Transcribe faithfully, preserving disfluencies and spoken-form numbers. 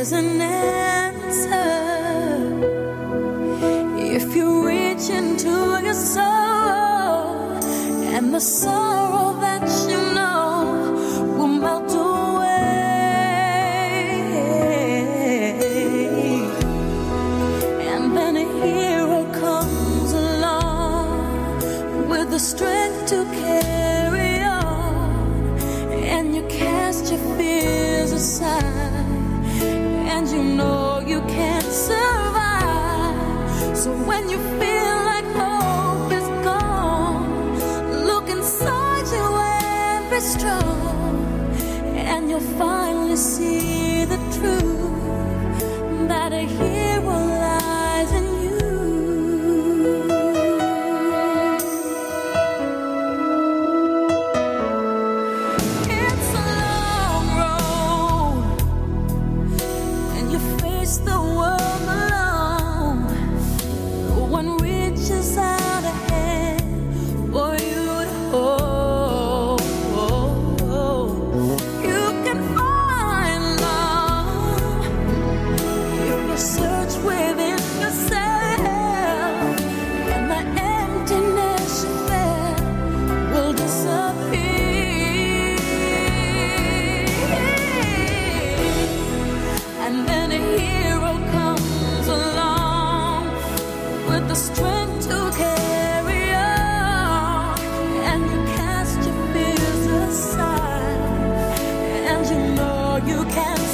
is an answer. If you reach into your soul, and the sorrow that you know will melt away, and then a hero comes along with the strength to carry on, and you cast your fears aside, and you know you can't survive. So when you feel like hope is gone, look inside you and be strong, and you'll finally see the truth that a hero lies in you. It's a long road, and you face the world alone. No one reaches out a hand for you to hold. You can find love if you search within yourself, and the emptiness you felt will disappear. And then a hero comes along with the strength to carry on, and you cast your fears aside, and you know you can